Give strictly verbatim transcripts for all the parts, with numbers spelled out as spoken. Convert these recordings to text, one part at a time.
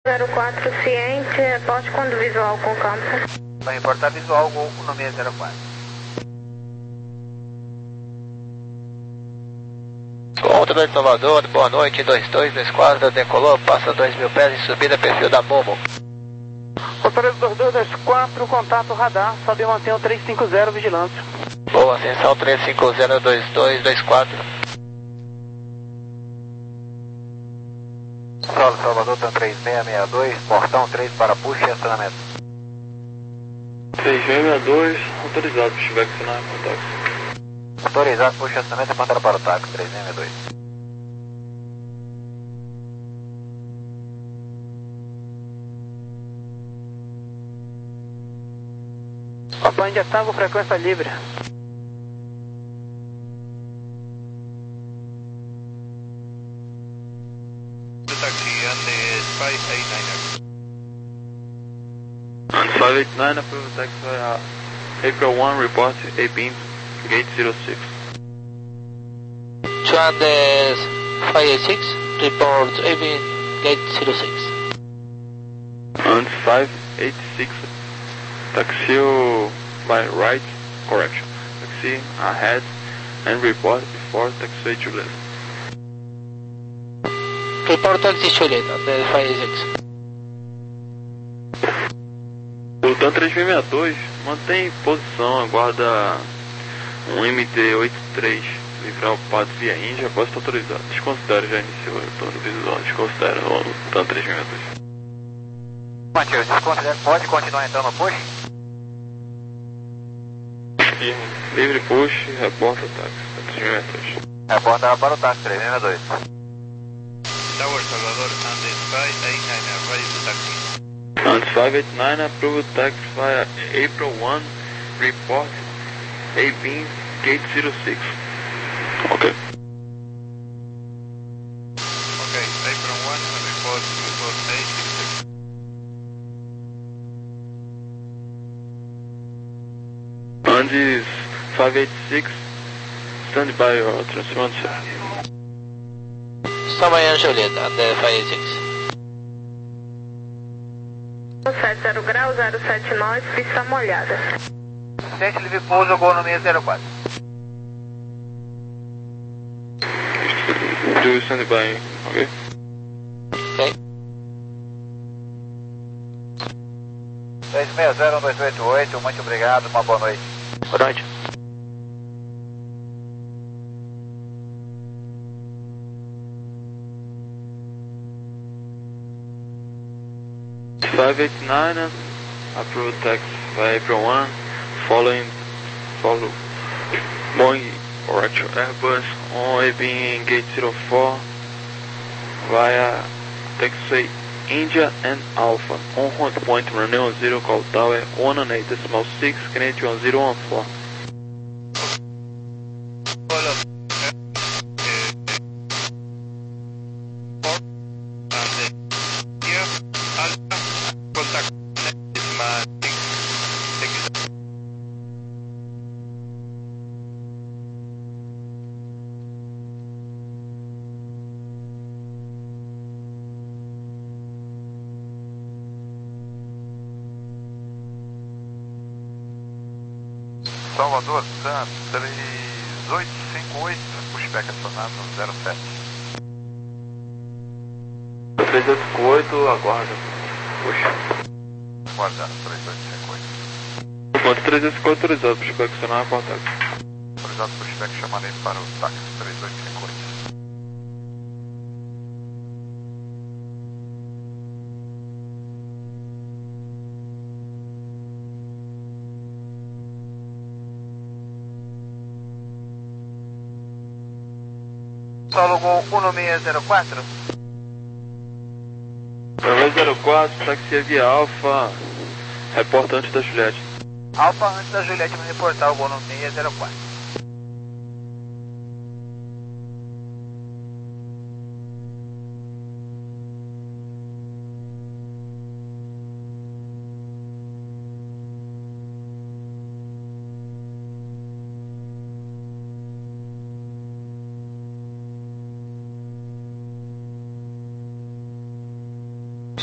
zero quatro ciente, reporte quando visual com campo. Vai reportar visual Gol no seis zero quatro. Contra de Salvador, boa noite, dois dois dois quatro, decolou, passa dois mil pés em subida, perfil da Momo. Controle dois dois dois quatro, contato radar, sobe e mantém o três cinco zero, vigilância. Boa, ascensão três cinco zero dois dois dois quatro. Solo Salvador, TAM três seis seis dois, portão três para puxa e acionamento. três seis seis dois, autorizado, se tiver que acionar, contato. Autorizado, puxa e acionamento, apontada para o táxi, três seis seis dois. Opa, India Tango, frequência livre. Taxi, and five eight nine. And five eight nine, approved taxi via April one, report A beam, gate zero six. Chandes five eight six, report A B, gate zero six. And five eight six, taxi by right, correction. Taxi ahead and report before taxi to left. Report taxi Julieta, the five eight six. O TAM três seis seis dois mantém posição, aguarda um M T oitenta e três livrar o pato via Índia após estar autorizado. Desconsidere, já iniciou o retorno visual, desconsidere o TAM três seis seis dois. Matheus, desconsidera, pode continuar então no push? Firme. Livre push, reporta o táxi, três seis seis dois. Reporta para o táxi, três seis seis dois. Tower Salvador, and five eight nine, ready to taxi. And five eight nine, approved taxi via April one, report A beam, gate zero six. Okay. Okay, April one, report, report A six six. And is five eight six, stand by your transfer. Samayan Julieta, the five eight six. sete zero grau, zero sete nove, pista molhada. Sente livre pouso Gol no seis zero quatro. Do stand by, ok? Ok. três seis zero um dois oito oito, muito obrigado, uma boa noite. Boa noite. five eight nine, approved tax by April one, following, follow Boeing or actual Airbus on A B in gate zero four via taxiway India and Alpha on hot point runway one zero, call tower one one eight decimal six, Canadian one zero one four. Salvador, TAM três oito cinco oito, pushback acionado no zero sete. três oito cinco oito, aguarda. Puxa. Aguarda, três oito cinco oito. Ponto três oito cinco oito autorizado, pushback acionar, contato. Autorizado pushback, chamarei para o táxi três oito cinco oito. Solo Gol um no seis zero quatro. seis zero quatro, taxi via Alfa, reporta antes da Juliette. Alfa antes da Juliette vai reportar o Gol no seis zero quatro.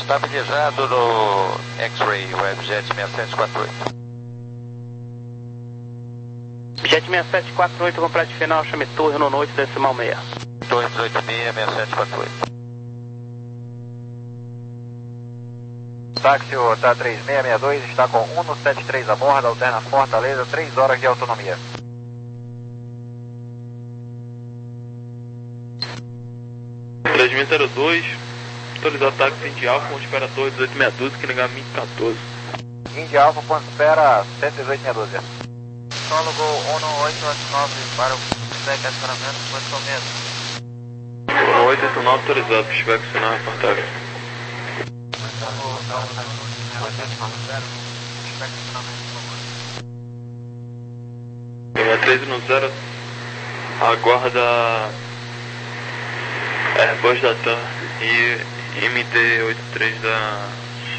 Estabilizado no X-Ray, Webjet seis sete quatro oito. Jet seis sete quatro oito, complete final, chame torre no noite, decimal seis. Torre dezoito seis, seis sete quatro oito. Táxi, o T A três seis seis dois está com um no sete três a bordo, alterna Fortaleza, três horas de autonomia. três seis zero dois, autorizado táxi Indy Alfa, ponto espera torre dezoito seis dois, que ligar M I quatorze. Indy Alfa, ponto espera cento e dezoito seis doze. Solo Gol um oito oito nove para o feedback acionamento, posição mesmo. um oito oito nove autorizado, feedback acionar, reportagem. três no zero, aguarda Airbus da TAM e M T oitenta e três da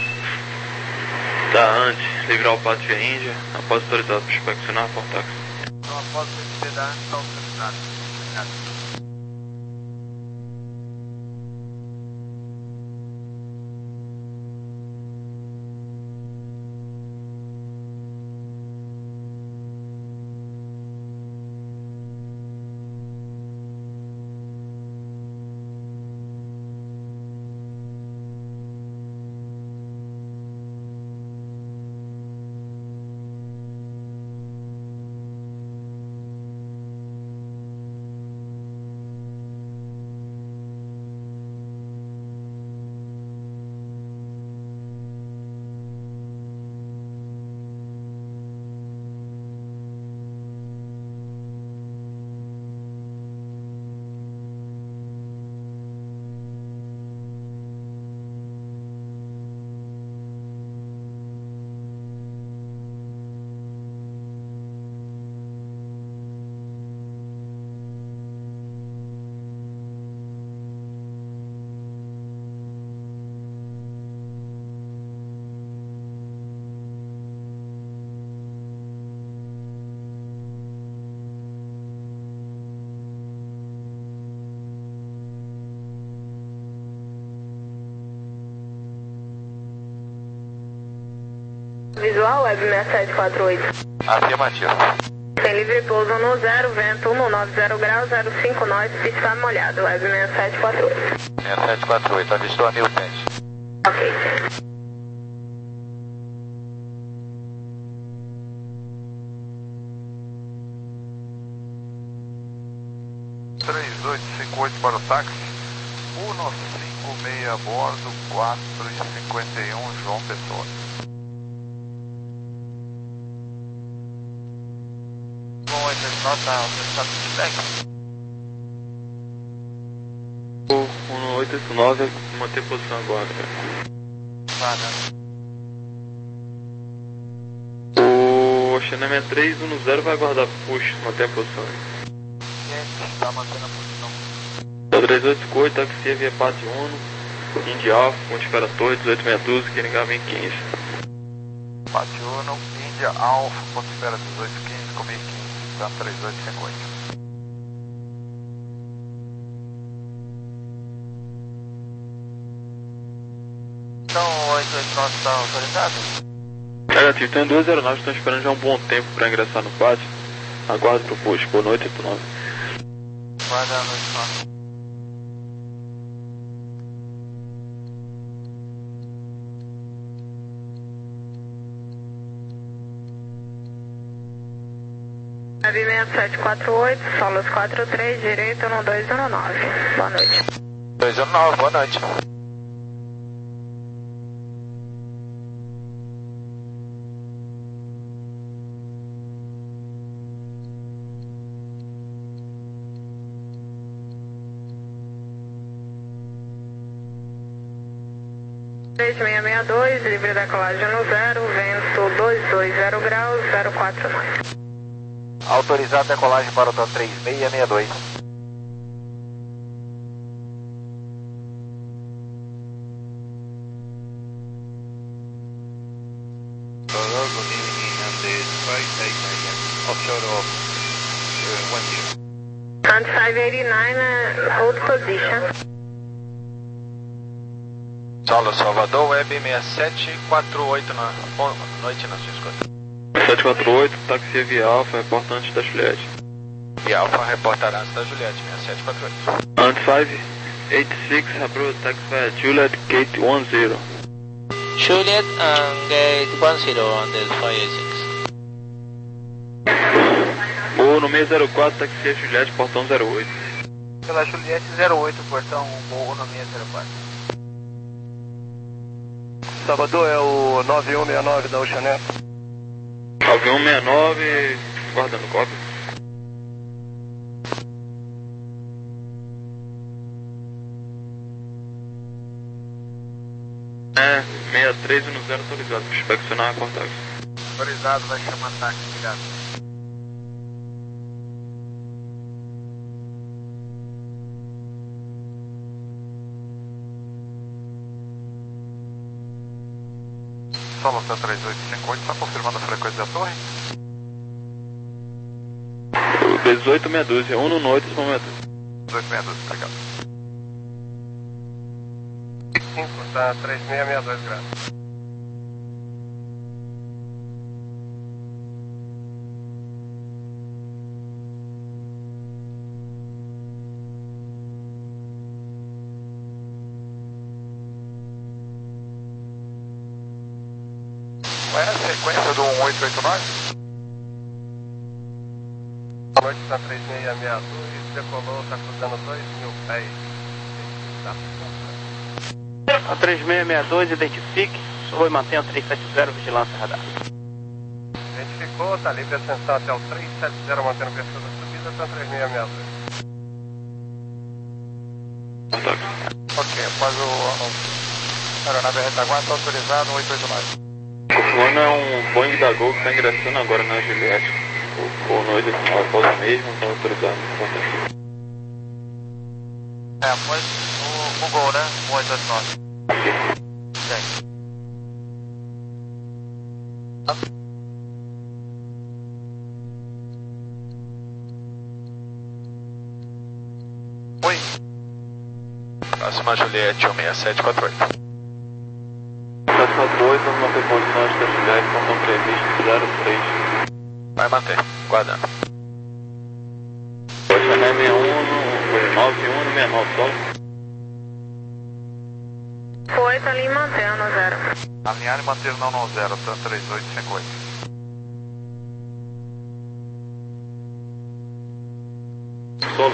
da A N T, livrar o pato via Índia, após autorizado para inspecionar a portax. Então, após o M T da A N T está autorizado. Obrigado. Visual, Web seis sete quatro oito. Afirmativo. Tem livre pouso no zero, vento um nove zero graus, zero cinco nós, pista molhado, Web seis sete quatro oito. seis sete quatro oito, avistou a mil pés. Ok. três oito cinco oito para o táxi, um cinco seis a bordo, quatro cinquenta e um, João Pessoa. Nota autorizado feedback. O um oito oito nove, manter posição agora. Vaga. O Oceana sessenta e três um zero vai aguardar push, manter a posição. Está mantendo a posição. três oito cinco oito, taxi via Pátio Uno, Indy Alfa, ponte espera torre dezoito seis doze, que ligar M quinze. Pátio Uno, Índia Alfa, ponto espera dezoito quinze, com M quinze. três oito cinco oito. Então o oito oito nove está autorizado? Negativo, tem duas aeronaves que estão esperando já um bom tempo para ingressar no pátio. Aguardo para o push, boa noite, oito nove. Guarda a noite nove. Web seis sete quatro oito, solos quatro três, direito no dois um nove. Boa noite. dois um nove, boa noite. três seis seis dois, livre da colagem no zero, vento dois dois zero graus, zero quatro nove. Autorizado decolagem para o T A três seis seis dois. And five eighty-nine, uh, hold position. Solo Salvador, Web seis sete quatro oito na boa noite na sua escuta. sete quatro oito, táxi Via Alfa, reporta antes da Juliette. Via Alfa reportará antes da Juliette, seis sete quatro oito. And five eight six, approach taxi via Juliet, gate one zero. Juliet and gate one zero on the five eight six. Ou no seis zero quatro, táxi Juliette, portão zero oito. Pela Juliette zero oito, portão morro no seis zero quatro. Salvador é o nove um seis nove da Oceanet. nove um seis nove, guardando cópia. É, seis três um zero autorizado para inspecionar a porta. Autorizado, vai chamar táxi, obrigado. Solo T três oito cinco oito, está confirmando a frequência da torre? dezoito meia dúzia, um no noite, momento. dezoito meia dúzia, obrigado. cinco, tá três seis seis dois graus. Qual é a sequência do um oito oito nove? Boa noite, tá três seis seis dois, decolou, tá cruzando dois mil pés. Tá. A três seis seis dois, identifique, sou e mantenha o três sete zero, vigilância radar. Identificou, tá livre ascensão até o três sete zero, mantendo o perfil da subida, tá três seis seis dois. Ok, após o, o aeronave retaguarda, autorizado, um oito oito nove. Confirmando é um Boeing da Gol que está ingressando agora na Juliette. O, o noite após o mesmo, está autorizado. É, após o, o Gol, né? um oito oito nove. Sim. Oi. Próxima Juliette, um seis sete quatro oito. sete quatro oito, vamos manter posição antes da Juliette, portão previsto zero três. Vai manter, guardando. Oceanet sessenta e um, nove um sessenta e nove, solo. Foi, tá ali mantendo zero. Alinhar e manter não no zero, T três oito cinco oito. Solo.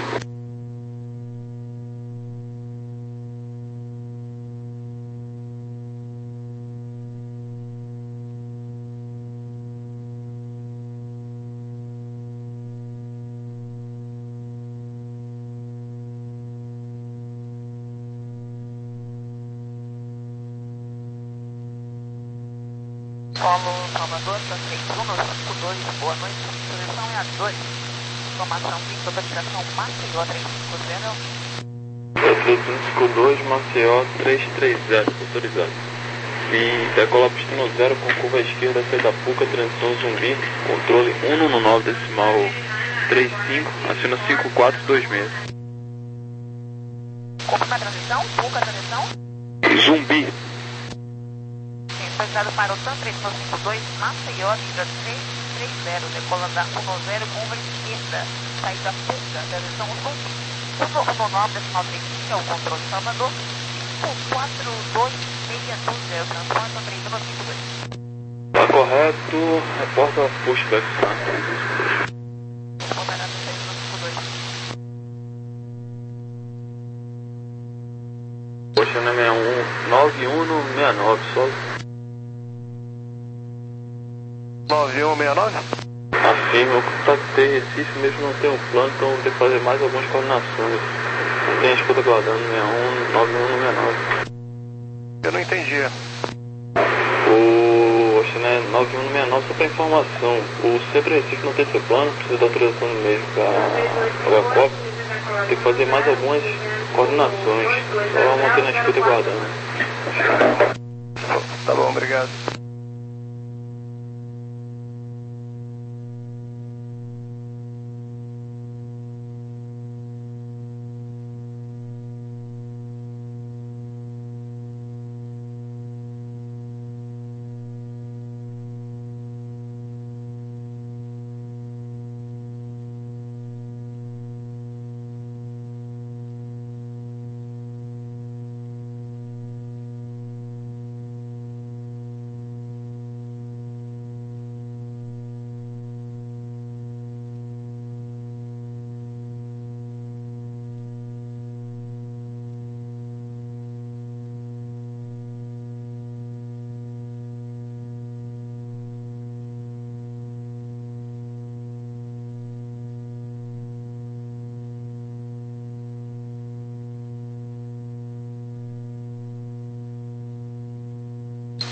Polo Salvador, tá três um cinco dois, boa noite, seleção é a dois. Informação de autorização Maceió três cinco zero. três cinco dois, Maceió três três zero, autorizado. E decola pistão zero com curva à esquerda, saída Puca, transição Zumbi, controle um no nove, decimal trinta e cinco, acena cinco quatro dois seis. Confirma a transição, Puca, transição. Zumbi. Autorizado para o TAM três cinco dois, Maceió, libra três três zero, decola da um zero, curva esquerda, saída Puca, transição Zumbi. um no nove, decimal trinta e cinco, é o controle Salvador, cinco quatro dois seis dois zero, transporta três cinco dois. Tá correto, reporta pushback, tá? Reportará no três cinco dois. Poxa, na sessenta e um, nove um no sessenta e nove, solo. nove um seis nove? Afirma, eu contatei Recife mesmo não tem um plano, então vou ter que fazer mais algumas coordenações. Não tem a escuta guardando, sessenta e um, nove um no sessenta e nove. Eu não entendi. O Oceanet nove um no sessenta e nove, só para informação, o Centro Recife não tem seu plano, precisa da autorização do mesmo para a COP. Tem que fazer mais algumas coordenações, só manter na escuta e guardando. Tá bom, obrigado.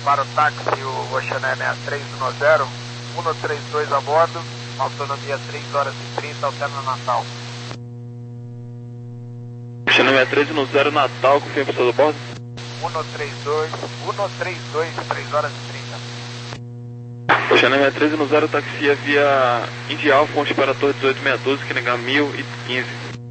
para o táxi, o Oceané sessenta e três dez, cento e trinta e dois a bordo, autonomia três horas e trinta, alterna Natal. Oceané sessenta e três dez Natal, confirma pessoas a bordo? cento e trinta e dois, cento e trinta e dois, três horas e trinta. Oceané sessenta e três dez, taxia via Indy Alpha, ponte para a Torre dezoito seiscentos e doze, Kennedy mil e quinze.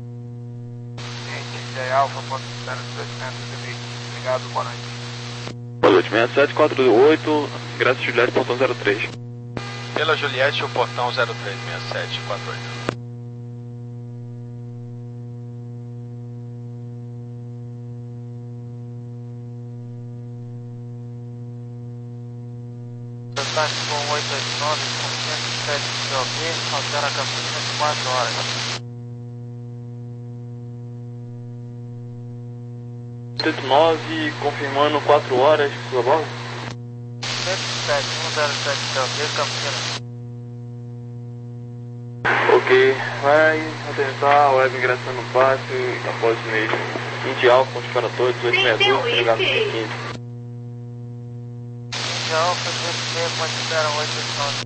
Indy Alpha, ponte para dezoito seiscentos e vinte. Obrigado, boa noite. Boa noite, sessenta e sete quatro oito, Graça Juliette, portão zero três. Pela Juliette, o portão zero três seis sete quatro oito. Táxi com oito oito nove, com cento e sete C O P, altera a Campinas, quatro horas. oito oito nove, confirmando quatro horas, por favor? cento e sete, cento e sete C O P, Campinas. Ok, vai atentar, web ingressando no pátio, após o mesmo. Indy Alpha, ponte para a Torre dezoito sessenta e doze, Kennedy mil e quinze. Alfa, pode dar oito oito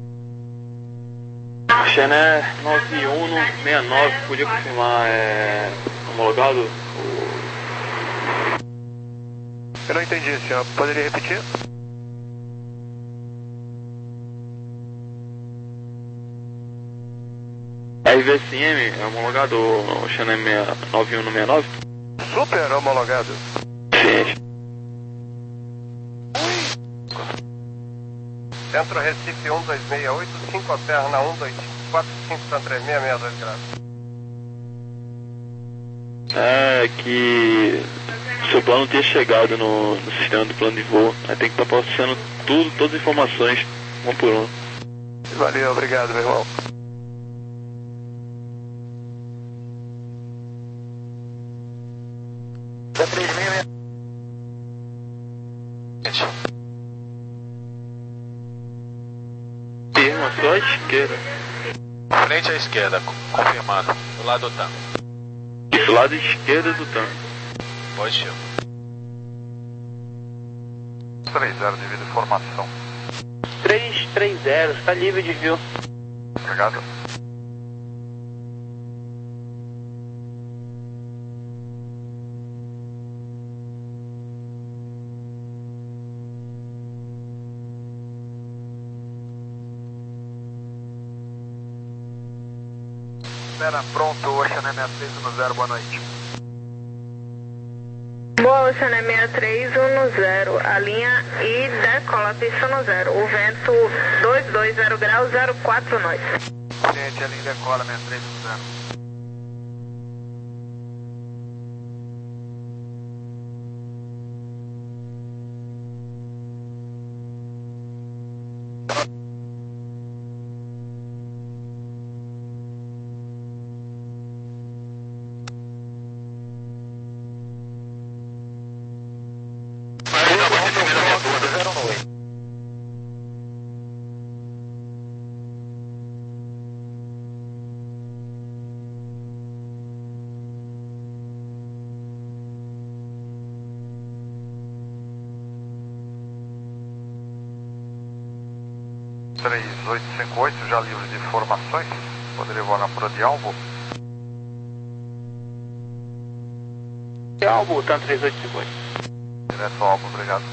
nove. Xené nove um seis nove, podia confirmar, é homologado? Eu não entendi, senhor. Poderia repetir? R V S M, é homologado o Xené nove um seis nove? Super homologado. Sim. Centro Recife um dois seis oito, cinco alterna um dois quatro cinco Santa três seis seis dois graus. É que seu plano tinha chegado no, no sistema do plano de voo. Aí tem que estar passando tudo, todas as informações, um por um. Valeu, obrigado, meu irmão. Firma só à esquerda. Frente à esquerda, confirmado. Do lado do tanque. Do lado esquerdo do tanque. Positivo. três zero devido à informação. três três zero, está livre de view. Obrigado. Espera, pronto, Oceané sessenta e três dez, boa noite. Boa, Oceané sessenta e três dez, a linha e decola pista no zero. O vento dois dois zero graus, zero quatro noite. Cliente, a linha decola sessenta e três dez. três oito cinco oito, já livre de informações. Poderia voar na Pura de Alvo. Alvo, tanto três oito cinco oito. Direto ao Alvo, obrigado.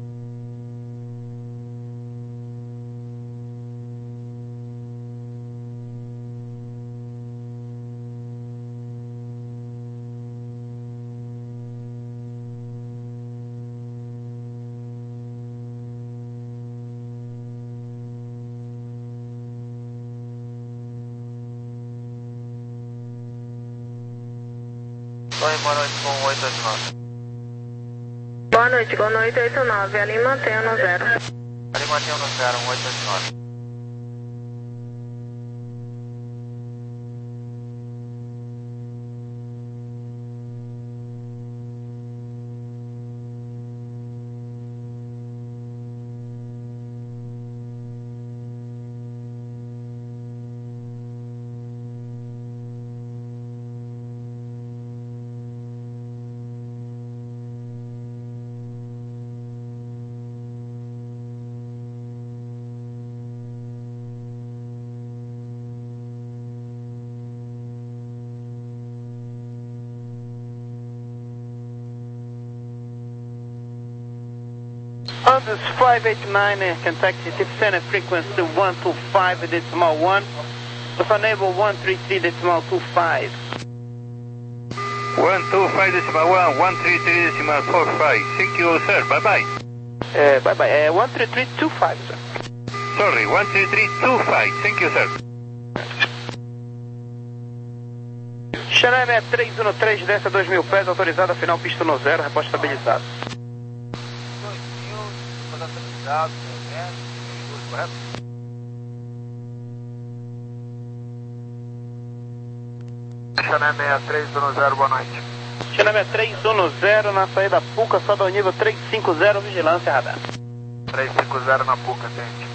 Torre, boa noite com oito oito nove. Boa noite, com oito oito nove, ali mantenha no zero. Ali mantenha no zero, um oito oito nove. This is five eight nine uh, Kentucky City Center, frequency one two five decimal one. With enable one three three decimal two five. one two five decimal one, one three three decimal four five. Thank you, sir. Bye bye. Uh, bye bye. Uh, one three three two five, sir. Sorry, one three three two five. Thank you, sir. Xanã sessenta e três treze, desce a dois mil pés, autorizada, final pista no zero, repórter estabilizado. dois mil, estabilizado, né? Correto? Xanã sessenta e três zero, boa noite. Xanã sessenta e três dez, na saída Puca, sobe ao nível trezentos e cinquenta, vigilância radar. trezentos e cinquenta na Puca, gente.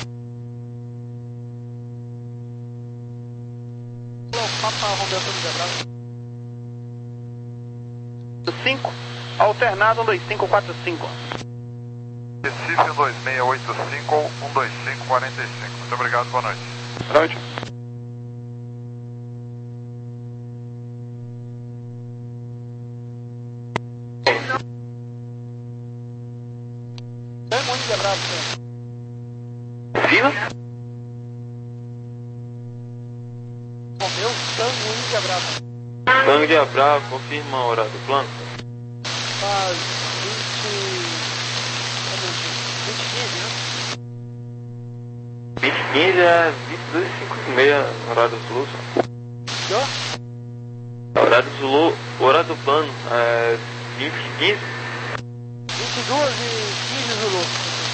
Papa Romeu Antônio cinco, alternado um dois cinco quatro cinco. Recife um dois seis oito cinco, um dois cinco quatro cinco. Muito obrigado, boa noite. Boa noite. Tango Índia Bravo, Viva? Romeu, Tango Índia Bravo. Tango de Bravo, confirma a hora do plano. Faz vinte... vinte e quinze, né? vinte e quinze é vinte e dois e cinquenta e seis, horário do Zulu. Senhor? Horário do Zulu, horário do plano é vinte e quinze. vinte e dois e quinze, Zulu.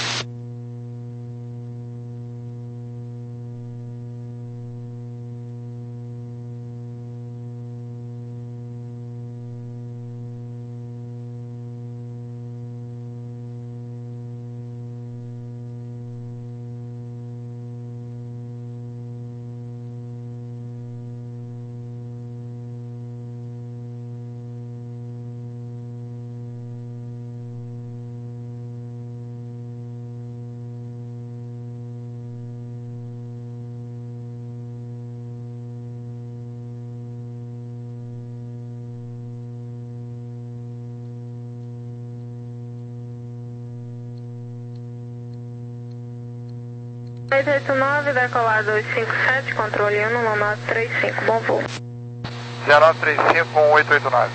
oito oito nove, decolar dois cinco sete, controle um, no nove três cinco, bom voo. zero nove três cinco, um oito oito nove.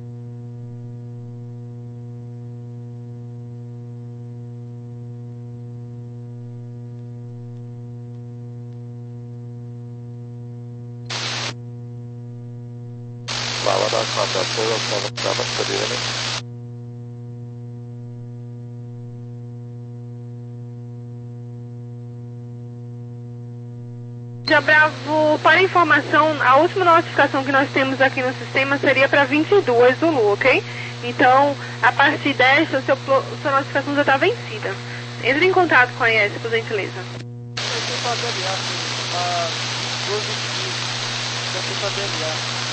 Bala da contação, eu estava podendo. Bravo, para informação, a última notificação que nós temos aqui no sistema seria para vinte e dois Zulu, ok? Então, a partir desta, seu, sua notificação já está vencida. Entre em contato com a I S, por gentileza. Eu fui para D L A, a doze e quinze. Eu fui para D L A.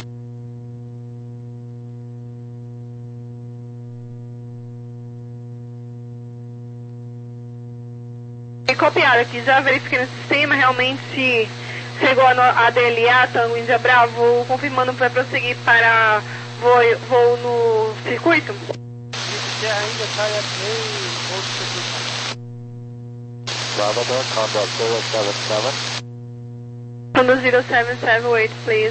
E copiado aqui, já verifiquei no sistema, realmente chegou a, a D L A, Tango Índia Bravo, confirmando que vai prosseguir para voo, voo no circuito. Isso ainda cai a meio outro circuito. Bravo da contação, seven seven. Quando zero seven seven eight, please.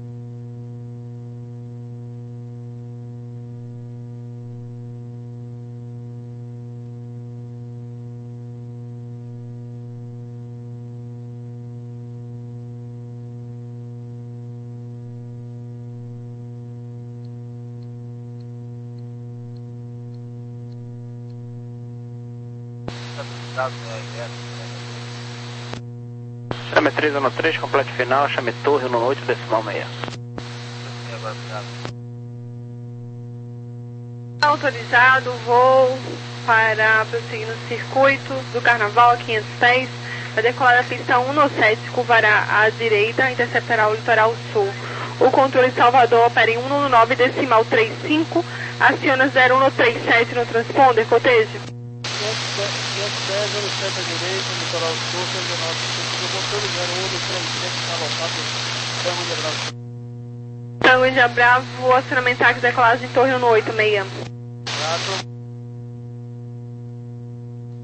Chame três no três, completo final, chame torre no oito decimal seis. Autorizado, voo para prosseguir no circuito do Carnaval a quinhentos pés. Vai decolar a pista um sete, curvará à direita, interceptará o litoral sul. O controle Salvador opera em um nove decimal trinta e cinco, aciona zero um três sete no transponder, cotejo. quinhentos dez, zero sete à direita, litoral sul, cento e nove, cinco, controle zero um três sete, alocado, Tango Índia Bravo. Tango Índia Bravo, acionamento táxi, decolagem em torre um oito seis. Quatro.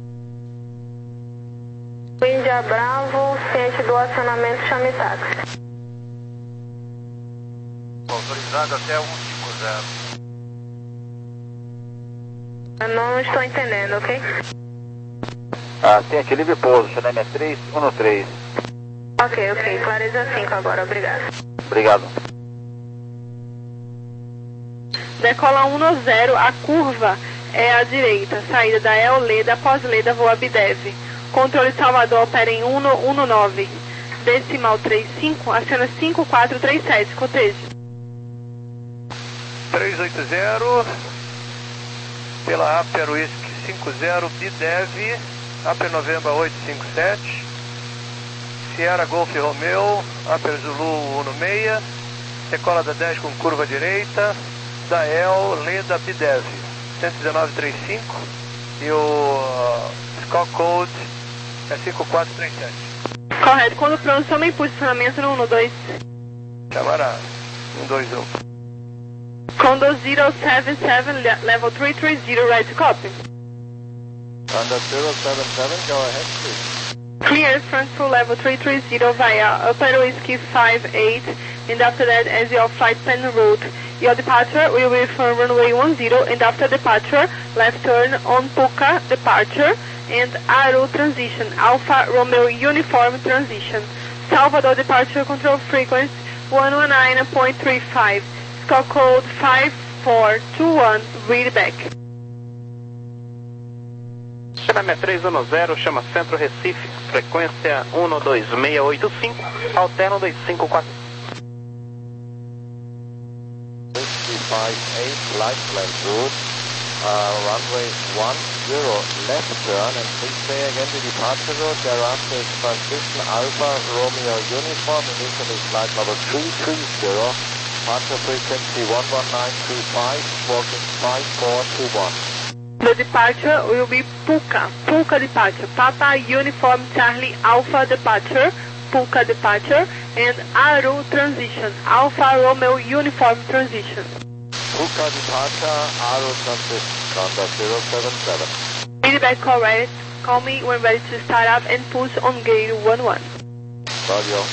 Índia Bravo, ciente do acionamento, chame táxi. Autorizado até cento e cinquenta. Eu não estou entendendo, ok? Ah, ciente, livre pouso, Chanel três um três. Ok, ok, clareza cinco agora, obrigado. Obrigado. Decola um zero, a curva é à direita, saída da El Leda, após Leda, voa Abdev. Controle Salvador, opera em um um nove, decimal trinta e cinco, aciona cinco quatro três sete, cotejo. três oito zero, pela Aper Whisky cinco zero, Bidev, Aper November oito cinco sete, Sierra Golf Romeo, Aper Zulu um seis, decola da dez com curva direita, da El Leda Bidev, cento e dezenove trinta e cinco, e o uh, Scout Code é cinco quatro três sete. Correto, quando pronto, tome posicionamento no um dois. Chamará, um dois um. Condor zero seven seven, level three three zero, right to copy. Under zero seven seven, go ahead please. Clear front to level three three zero via Upper Whiskey five eight, and after that as your flight plan route. Your departure will be from runway one zero, and after departure, left turn on Puka departure and Aru transition, Alpha Romeo uniform transition. Salvador departure control frequency one one nine point three five, score code five four two one, read back. Chanel três um zero, chama Centro Recife, frequência um dois seis oito cinco, alterna dois cinco quatro. five eight, light plan route, uh, runway one zero, left turn, and please stay again the departure route, thereafter is transition Alpha Romeo uniform, initially flight number three three zero, departure frequency one one nine two five, walking five four two one. The departure will be Puka, Puka departure, Papa Uniform Charlie Alpha departure, Puka departure, and Aru transition, Alpha Romeo uniform transition. Puka departure, Aru transition, Condor zero seven seven. Feedback correct, call me when ready to start up and push on gate one one. Roger.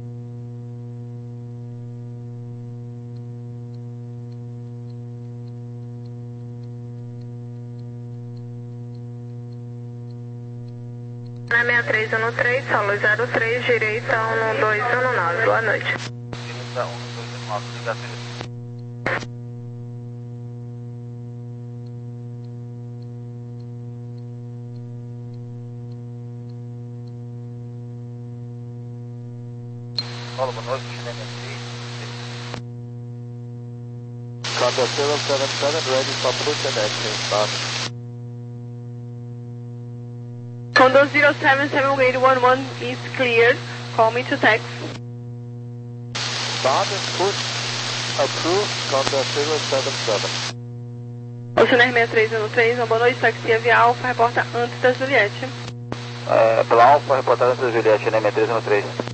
Na sessenta e três um três, solo zero três, direita um dois um nove, boa noite. Direita um dois um nove, obrigado. Olá, boa noite, Condor zero seven seven, ready for push and action, start. Condor zero seven seven, gate one one is cleared, call me to taxi. Start and push, approved, Condor zero seven seven. Oceaner sessenta e três um três, uma boa noite, taxi via Alfa, reporta antes da Juliette. É, pela Alfa, reportagem antes da Juliette, sessenta e três um três.